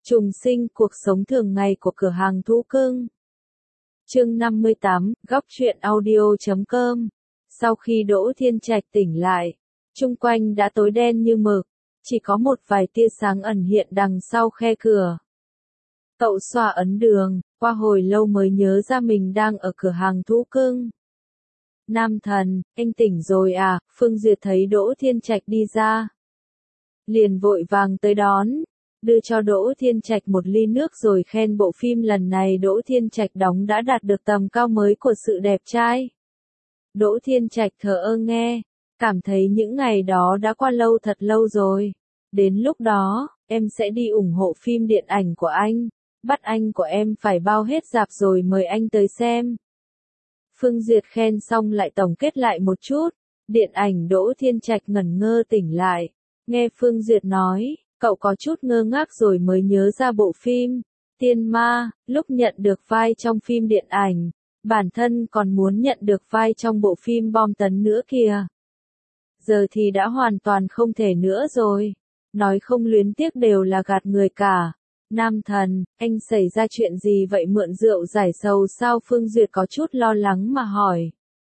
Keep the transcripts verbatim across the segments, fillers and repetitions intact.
Trùng sinh cuộc sống thường ngày của cửa hàng thú cưng. Chương năm mươi tám, góc truyện audio chấm com. Sau khi Đỗ Thiên Trạch tỉnh lại, chung quanh đã tối đen như mực, chỉ có một vài tia sáng ẩn hiện đằng sau khe cửa. Cậu xoa ấn đường, qua hồi lâu mới nhớ ra mình đang ở cửa hàng thú cưng. Nam thần, anh tỉnh rồi à? Phương Duyệt thấy Đỗ Thiên Trạch đi ra, liền vội vàng tới đón, đưa cho Đỗ Thiên Trạch một ly nước rồi khen bộ phim lần này Đỗ Thiên Trạch đóng đã đạt được tầm cao mới của sự đẹp trai. Đỗ Thiên Trạch thờ ơ nghe, cảm thấy những ngày đó đã qua lâu thật lâu rồi. Đến lúc đó, em sẽ đi ủng hộ phim điện ảnh của anh, bắt anh của em phải bao hết rạp rồi mời anh tới xem. Phương Duyệt khen xong lại tổng kết lại một chút, điện ảnh Đỗ Thiên Trạch ngẩn ngơ tỉnh lại, nghe Phương Duyệt nói. Cậu có chút ngơ ngác rồi mới nhớ ra bộ phim Tiên Ma, lúc nhận được vai trong phim điện ảnh, bản thân còn muốn nhận được vai trong bộ phim bom tấn nữa kìa. Giờ thì đã hoàn toàn không thể nữa rồi, nói không luyến tiếc đều là gạt người cả. Nam thần, anh xảy ra chuyện gì vậy, mượn rượu giải sầu sao? Phương Duyệt có chút lo lắng mà hỏi.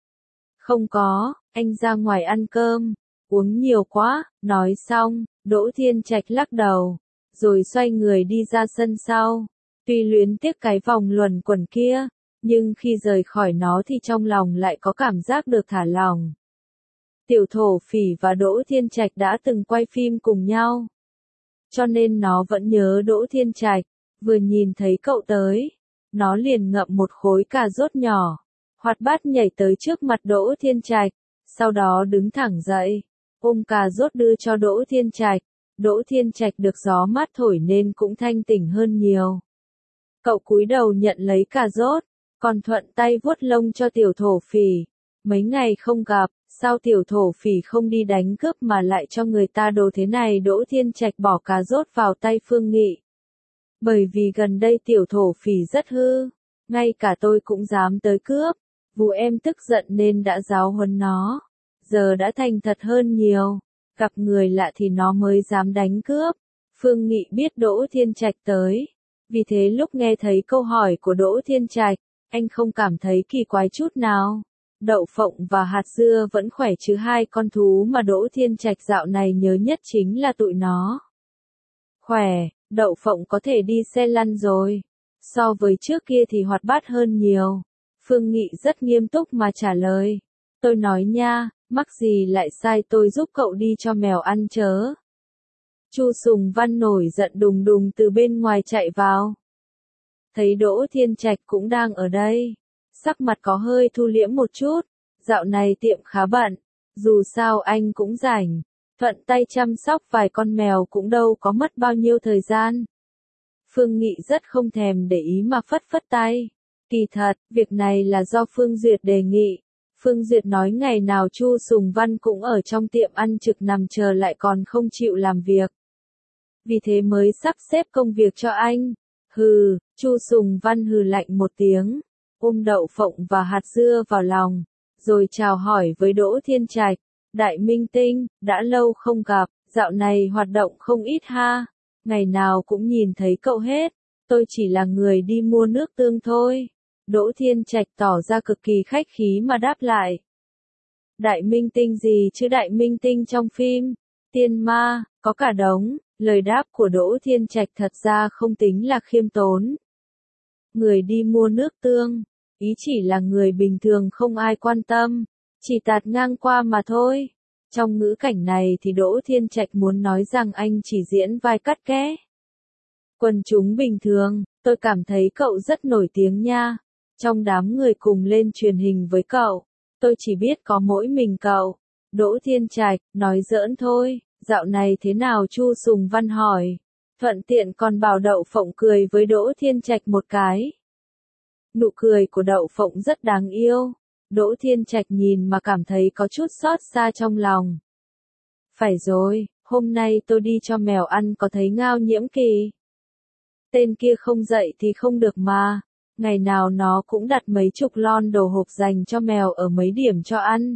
Không có, anh ra ngoài ăn cơm, uống nhiều quá. Nói xong, Đỗ Thiên Trạch lắc đầu, rồi xoay người đi ra sân sau. Tuy luyến tiếc cái vòng luẩn quẩn kia, nhưng khi rời khỏi nó thì trong lòng lại có cảm giác được thả lỏng. Tiểu Thổ Phỉ và Đỗ Thiên Trạch đã từng quay phim cùng nhau, cho nên nó vẫn nhớ Đỗ Thiên Trạch. Vừa nhìn thấy cậu tới, nó liền ngậm một khối cà rốt nhỏ, hoạt bát nhảy tới trước mặt Đỗ Thiên Trạch, sau đó đứng thẳng dậy, ôm cà rốt đưa cho Đỗ Thiên Trạch. Đỗ Thiên Trạch được gió mát thổi nên cũng thanh tỉnh hơn nhiều. Cậu cúi đầu nhận lấy cà rốt, còn thuận tay vuốt lông cho Tiểu Thổ Phỉ. Mấy ngày không gặp, sao Tiểu Thổ Phỉ không đi đánh cướp mà lại cho người ta đồ thế này? Đỗ Thiên Trạch bỏ cà rốt vào tay Phương Nghị. Bởi vì gần đây Tiểu Thổ Phỉ rất hư, ngay cả tôi cũng dám tới cướp. Vụ em tức giận nên đã giáo huấn nó. Giờ đã thành thật hơn nhiều, gặp người lạ thì nó mới dám đánh cướp. Phương Nghị biết Đỗ Thiên Trạch tới, vì thế lúc nghe thấy câu hỏi của Đỗ Thiên Trạch, anh không cảm thấy kỳ quái chút nào. Đậu phộng và hạt dưa vẫn khỏe chứ? Hai con thú mà Đỗ Thiên Trạch dạo này nhớ nhất chính là tụi nó. Khỏe, đậu phộng có thể đi xe lăn rồi, so với trước kia thì hoạt bát hơn nhiều. Phương Nghị rất nghiêm túc mà trả lời. Tôi nói nha, mắc gì lại sai tôi giúp cậu đi cho mèo ăn chớ. Chu Sùng Văn nổi giận đùng đùng từ bên ngoài chạy vào. Thấy Đỗ Thiên Trạch cũng đang ở đây, sắc mặt có hơi thu liễm một chút. Dạo này tiệm khá bận, dù sao anh cũng rảnh, thuận tay chăm sóc vài con mèo cũng đâu có mất bao nhiêu thời gian. Phương Nghị rất không thèm để ý mà phất phất tay. Kỳ thật, việc này là do Phương Duyệt đề nghị. Phương Duyệt nói ngày nào Chu Sùng Văn cũng ở trong tiệm ăn trực nằm chờ lại còn không chịu làm việc. Vì thế mới sắp xếp công việc cho anh. Hừ, Chu Sùng Văn hừ lạnh một tiếng, ôm đậu phộng và hạt dưa vào lòng, rồi chào hỏi với Đỗ Thiên Trạch. Đại minh tinh, đã lâu không gặp, dạo này hoạt động không ít ha. Ngày nào cũng nhìn thấy cậu hết, tôi chỉ là người đi mua nước tương thôi. Đỗ Thiên Trạch tỏ ra cực kỳ khách khí mà đáp lại. Đại minh tinh gì chứ? Đại minh tinh trong phim Tiên Ma, có cả đống. Lời đáp của Đỗ Thiên Trạch thật ra không tính là khiêm tốn. Người đi mua nước tương, ý chỉ là người bình thường không ai quan tâm, chỉ tạt ngang qua mà thôi. Trong ngữ cảnh này thì Đỗ Thiên Trạch muốn nói rằng anh chỉ diễn vai cắt ké. Quần chúng bình thường, tôi cảm thấy cậu rất nổi tiếng nha. Trong đám người cùng lên truyền hình với cậu, tôi chỉ biết có mỗi mình cậu. Đỗ Thiên Trạch, nói giỡn thôi, dạo này thế nào? Chu Sùng Văn hỏi, thuận tiện còn bảo đậu phộng cười với Đỗ Thiên Trạch một cái. Nụ cười của đậu phộng rất đáng yêu. Đỗ Thiên Trạch nhìn mà cảm thấy có chút xót xa trong lòng. Phải rồi, hôm nay tôi đi cho mèo ăn có thấy Ngao Nhiễm Kỳ. Tên kia không dậy thì không được mà. Ngày nào nó cũng đặt mấy chục lon đồ hộp dành cho mèo ở mấy điểm cho ăn.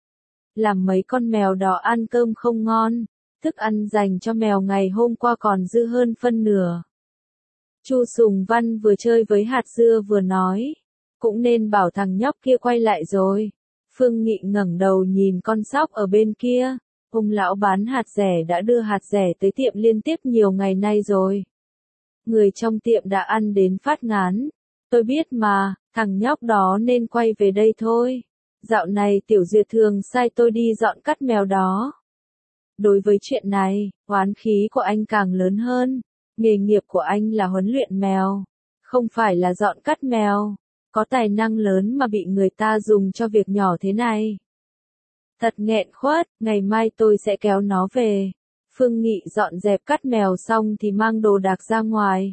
Làm mấy con mèo đó ăn cơm không ngon, thức ăn dành cho mèo ngày hôm qua còn dư hơn phân nửa. Chu Sùng Văn vừa chơi với hạt dưa vừa nói. Cũng nên bảo thằng nhóc kia quay lại rồi. Phương Nghị ngẩng đầu nhìn con sóc ở bên kia. Ông lão bán hạt rẻ đã đưa hạt rẻ tới tiệm liên tiếp nhiều ngày nay rồi. Người trong tiệm đã ăn đến phát ngán. Tôi biết mà, thằng nhóc đó nên quay về đây thôi. Dạo này Tiểu Duyệt thường sai tôi đi dọn cắt mèo đó. Đối với chuyện này, oán khí của anh càng lớn hơn. Nghề nghiệp của anh là huấn luyện mèo, không phải là dọn cắt mèo. Có tài năng lớn mà bị người ta dùng cho việc nhỏ thế này. Thật nghẹn khuất, ngày mai tôi sẽ kéo nó về. Phương Nghị dọn dẹp cắt mèo xong thì mang đồ đạc ra ngoài.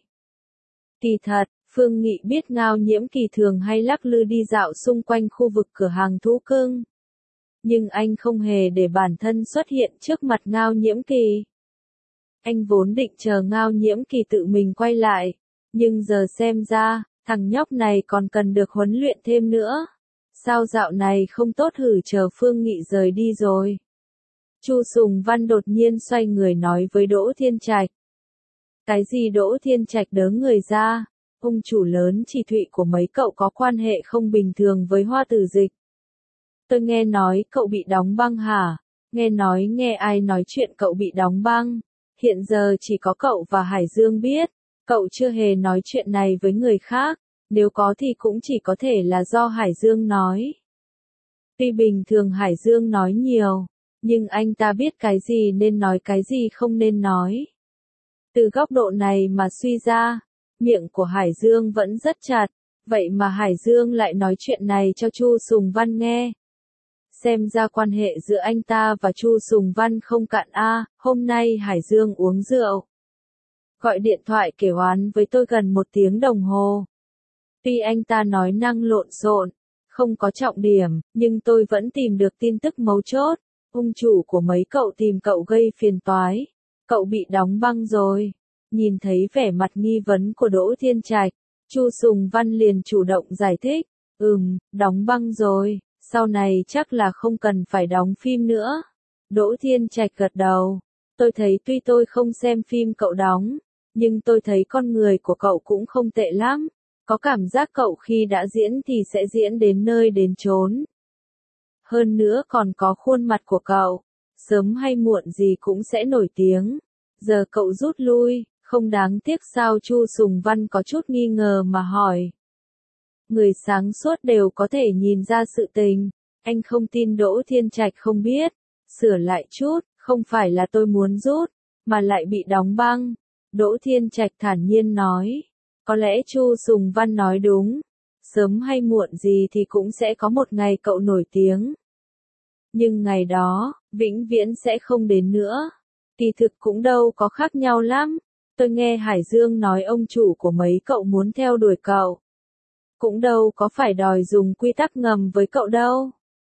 Kỳ thật, Phương Nghị biết Ngao Nhiễm Kỳ thường hay lắc lư đi dạo xung quanh khu vực cửa hàng thú cưng. Nhưng anh không hề để bản thân xuất hiện trước mặt Ngao Nhiễm Kỳ. Anh vốn định chờ Ngao Nhiễm Kỳ tự mình quay lại, nhưng giờ xem ra, thằng nhóc này còn cần được huấn luyện thêm nữa. Sao dạo này không tốt hử chờ Phương Nghị rời đi rồi. Chu Sùng Văn đột nhiên xoay người nói với Đỗ Thiên Trạch. Cái gì Đỗ Thiên Trạch đớ người ra, ông chủ lớn Chỉ Thụy của mấy cậu có quan hệ không bình thường với Hoa Tử Dịch. Tôi nghe nói cậu bị đóng băng hả? Nghe nói nghe ai nói chuyện cậu bị đóng băng. Hiện giờ chỉ có cậu và Hải Dương biết. Cậu chưa hề nói chuyện này với người khác. Nếu có thì cũng chỉ có thể là do Hải Dương nói. Tuy bình thường Hải Dương nói nhiều, nhưng anh ta biết cái gì nên nói cái gì không nên nói. Từ góc độ này mà suy ra, miệng của Hải Dương vẫn rất chặt. Vậy mà Hải Dương lại nói chuyện này cho Chu Sùng Văn nghe. Xem ra quan hệ giữa anh ta và Chu Sùng Văn không cạn a. Hôm nay Hải Dương uống rượu, gọi điện thoại kể oán với tôi gần một tiếng đồng hồ. Tuy anh ta nói năng lộn xộn, không có trọng điểm, nhưng tôi vẫn tìm được tin tức mấu chốt. Ông chủ của mấy cậu tìm cậu gây phiền toái. Cậu bị đóng băng rồi. Nhìn thấy vẻ mặt nghi vấn của Đỗ Thiên Trạch, Chu Sùng Văn liền chủ động giải thích. Ừm, đóng băng rồi, sau này chắc là không cần phải đóng phim nữa. Đỗ Thiên Trạch gật đầu. Tôi thấy tuy tôi không xem phim cậu đóng, nhưng tôi thấy con người của cậu cũng không tệ lắm. Có cảm giác cậu khi đã diễn thì sẽ diễn đến nơi đến chốn. Hơn nữa còn có khuôn mặt của cậu, sớm hay muộn gì cũng sẽ nổi tiếng. Giờ cậu rút lui, không đáng tiếc sao? Chu Sùng Văn có chút nghi ngờ mà hỏi. Người sáng suốt đều có thể nhìn ra sự tình. Anh không tin Đỗ Thiên Trạch không biết. Sửa lại chút, không phải là tôi muốn rút, mà lại bị đóng băng. Đỗ Thiên Trạch thản nhiên nói. Có lẽ Chu Sùng Văn nói đúng. Sớm hay muộn gì thì cũng sẽ có một ngày cậu nổi tiếng. Nhưng ngày đó, vĩnh viễn sẽ không đến nữa. Kỳ thực cũng đâu có khác nhau lắm. Tôi nghe Hải Dương nói ông chủ của mấy cậu muốn theo đuổi cậu. Cũng đâu có phải đòi dùng quy tắc ngầm với cậu đâu.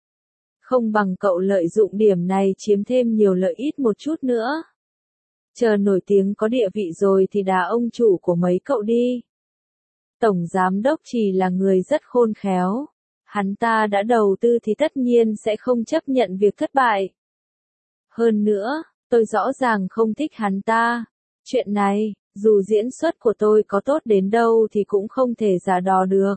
Không bằng cậu lợi dụng điểm này chiếm thêm nhiều lợi ích một chút nữa. Chờ nổi tiếng có địa vị rồi thì đá ông chủ của mấy cậu đi. Tổng giám đốc Chỉ là người rất khôn khéo. Hắn ta đã đầu tư thì tất nhiên sẽ không chấp nhận việc thất bại. Hơn nữa, tôi rõ ràng không thích hắn ta. Chuyện này, dù diễn xuất của tôi có tốt đến đâu thì cũng không thể giả đò được.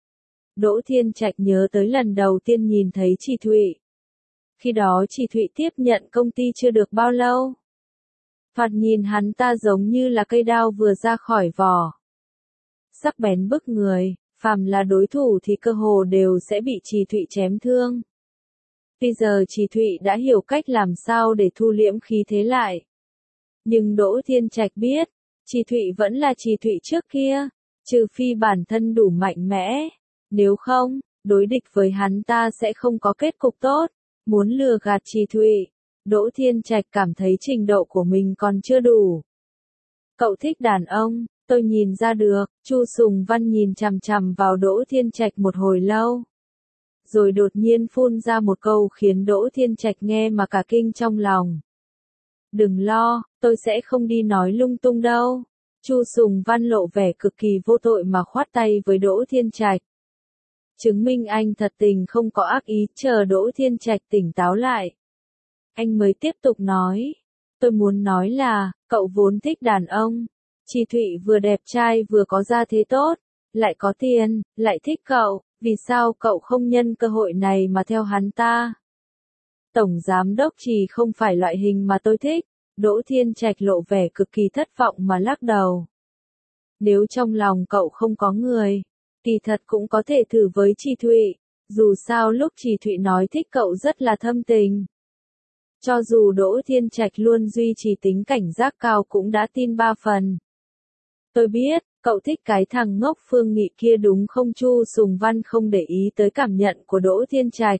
Đỗ Thiên Trạch nhớ tới lần đầu tiên nhìn thấy Chỉ Thụy. Khi đó Chỉ Thụy tiếp nhận công ty chưa được bao lâu. Thoạt nhìn hắn ta giống như là cây đao vừa ra khỏi vỏ. Sắc bén bức người, phàm là đối thủ thì cơ hồ đều sẽ bị Chỉ Thụy chém thương. Bây giờ Chỉ Thụy đã hiểu cách làm sao để thu liễm khí thế lại. Nhưng Đỗ Thiên Trạch biết, Chỉ Thụy vẫn là Chỉ Thụy trước kia, trừ phi bản thân đủ mạnh mẽ. Nếu không, đối địch với hắn ta sẽ không có kết cục tốt. Muốn lừa gạt Chỉ Thụy, Đỗ Thiên Trạch cảm thấy trình độ của mình còn chưa đủ. Cậu thích đàn ông, tôi nhìn ra được. Chu Sùng Văn nhìn chằm chằm vào Đỗ Thiên Trạch một hồi lâu. Rồi đột nhiên phun ra một câu khiến Đỗ Thiên Trạch nghe mà cả kinh trong lòng. Đừng lo, tôi sẽ không đi nói lung tung đâu. Chu Sùng Văn lộ vẻ cực kỳ vô tội mà khoát tay với Đỗ Thiên Trạch. Chứng minh anh thật tình không có ác ý. Chờ Đỗ Thiên Trạch tỉnh táo lại, anh mới tiếp tục nói. Tôi muốn nói là, cậu vốn thích đàn ông. Chi Thụy vừa đẹp trai vừa có gia thế tốt, lại có tiền, lại thích cậu, vì sao cậu không nhân cơ hội này mà theo hắn ta? Tổng giám đốc Trì không phải loại hình mà tôi thích. Đỗ Thiên Trạch lộ vẻ cực kỳ thất vọng mà lắc đầu. Nếu trong lòng cậu không có người, kỳ thật cũng có thể thử với Chi Thụy, dù sao lúc Chi Thụy nói thích cậu rất là thâm tình. Cho dù Đỗ Thiên Trạch luôn duy trì tính cảnh giác cao cũng đã tin ba phần. Tôi biết, cậu thích cái thằng ngốc Phương Nghị kia đúng không? Chu Sùng Văn không để ý tới cảm nhận của Đỗ Thiên Trạch.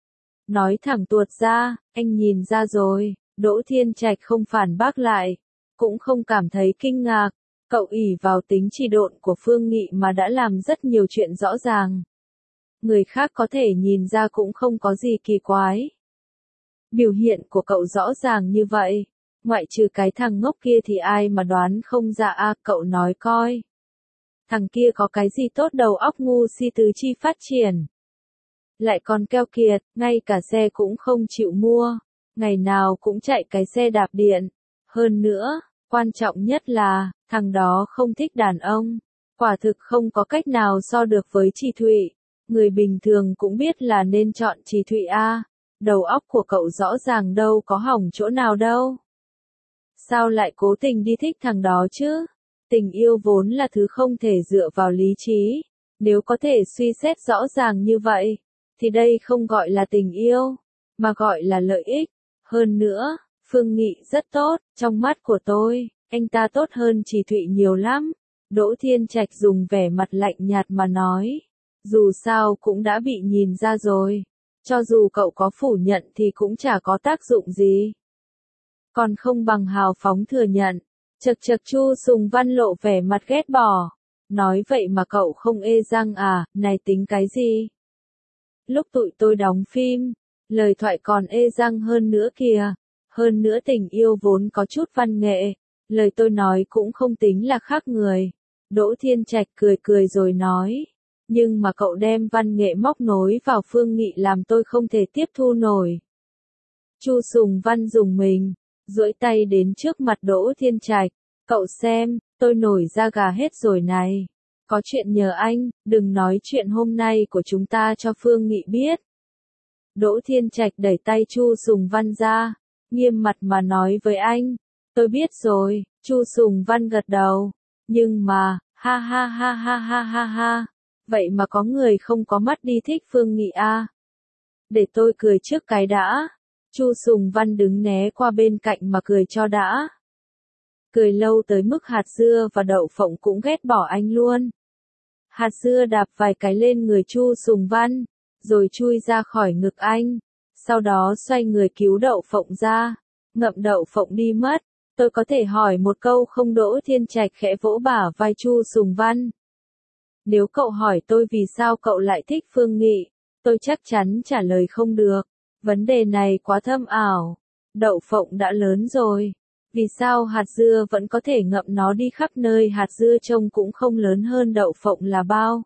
Nói thẳng tuột ra, anh nhìn ra rồi. Đỗ Thiên Trạch không phản bác lại, cũng không cảm thấy kinh ngạc, cậu ỷ vào tính trì độn của Phương Nghị mà đã làm rất nhiều chuyện rõ ràng. Người khác có thể nhìn ra cũng không có gì kỳ quái. Biểu hiện của cậu rõ ràng như vậy, ngoại trừ cái thằng ngốc kia thì ai mà đoán không ra a? Cậu nói coi. Thằng kia có cái gì tốt, đầu óc ngu si tứ chi phát triển. Lại còn keo kiệt, ngay cả xe cũng không chịu mua. Ngày nào cũng chạy cái xe đạp điện. Hơn nữa, quan trọng nhất là, thằng đó không thích đàn ông. Quả thực không có cách nào so được với Chi Thụy. Người bình thường cũng biết là nên chọn Chi Thụy a. Đầu óc của cậu rõ ràng đâu có hỏng chỗ nào đâu. Sao lại cố tình đi thích thằng đó chứ? Tình yêu vốn là thứ không thể dựa vào lý trí. Nếu có thể suy xét rõ ràng như vậy, thì đây không gọi là tình yêu, mà gọi là lợi ích. Hơn nữa, Phương Nghị rất tốt, trong mắt của tôi, anh ta tốt hơn Chi Thụy nhiều lắm. Đỗ Thiên Trạch dùng vẻ mặt lạnh nhạt mà nói, dù sao cũng đã bị nhìn ra rồi, cho dù cậu có phủ nhận thì cũng chả có tác dụng gì. Còn không bằng hào phóng thừa nhận. Chật chật, Chu Sùng Văn lộ vẻ mặt ghét bỏ. Nói vậy mà cậu không ê răng à? Này tính cái gì? Lúc tụi tôi đóng phim, lời thoại còn ê răng hơn nữa kìa. Hơn nữa tình yêu vốn có chút văn nghệ, lời tôi nói cũng không tính là khác người. Đỗ Thiên Trạch cười cười rồi nói, nhưng mà cậu đem văn nghệ móc nối vào Phương Nghị làm tôi không thể tiếp thu nổi. Chu Sùng Văn dùng mình, duỗi tay đến trước mặt Đỗ Thiên Trạch, cậu xem, tôi nổi da gà hết rồi này. Có chuyện nhờ anh, đừng nói chuyện hôm nay của chúng ta cho Phương Nghị biết. Đỗ Thiên Trạch đẩy tay Chu Sùng Văn ra, nghiêm mặt mà nói với anh, tôi biết rồi. Chu Sùng Văn gật đầu, nhưng mà, ha ha ha ha ha ha ha, vậy mà có người không có mắt đi thích Phương Nghị à? Để tôi cười trước cái đã. Chu Sùng Văn đứng né qua bên cạnh mà cười cho đã. Cười lâu tới mức hạt dưa và đậu phộng cũng ghét bỏ anh luôn. Hạt dưa đạp vài cái lên người Chu Sùng Văn, rồi chui ra khỏi ngực anh. Sau đó xoay người cứu đậu phộng ra, ngậm đậu phộng đi mất. Tôi có thể hỏi một câu không? Đỗ Thiên Trạch khẽ vỗ bả vai Chu Sùng Văn. Nếu cậu hỏi tôi vì sao cậu lại thích Phương Nghị, tôi chắc chắn trả lời không được. Vấn đề này quá thâm ảo. Đậu phộng đã lớn rồi. Vì sao hạt dưa vẫn có thể ngậm nó đi khắp nơi? Hạt dưa trông cũng không lớn hơn đậu phộng là bao.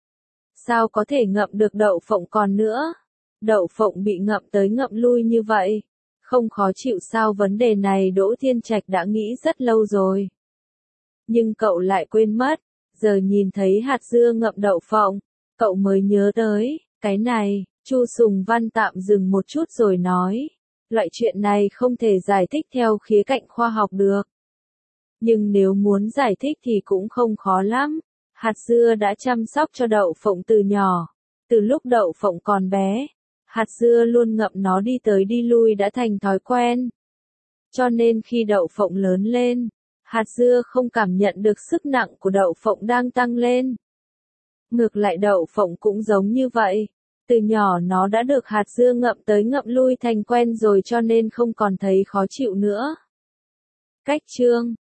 Sao có thể ngậm được đậu phộng còn nữa? Đậu phộng bị ngậm tới ngậm lui như vậy. Không khó chịu sao? Vấn đề này Đỗ Thiên Trạch đã nghĩ rất lâu rồi. Nhưng cậu lại quên mất. Giờ nhìn thấy hạt dưa ngậm đậu phộng, cậu mới nhớ tới. Cái này, Chu Sùng Văn tạm dừng một chút rồi nói. Loại chuyện này không thể giải thích theo khía cạnh khoa học được. Nhưng nếu muốn giải thích thì cũng không khó lắm. Hạt dưa đã chăm sóc cho đậu phộng từ nhỏ. Từ lúc đậu phộng còn bé, hạt dưa luôn ngậm nó đi tới đi lui đã thành thói quen. Cho nên khi đậu phộng lớn lên, hạt dưa không cảm nhận được sức nặng của đậu phộng đang tăng lên. Ngược lại đậu phộng cũng giống như vậy. Từ nhỏ nó đã được hạt dưa ngậm tới ngậm lui thành quen rồi cho nên không còn thấy khó chịu nữa. Cách chương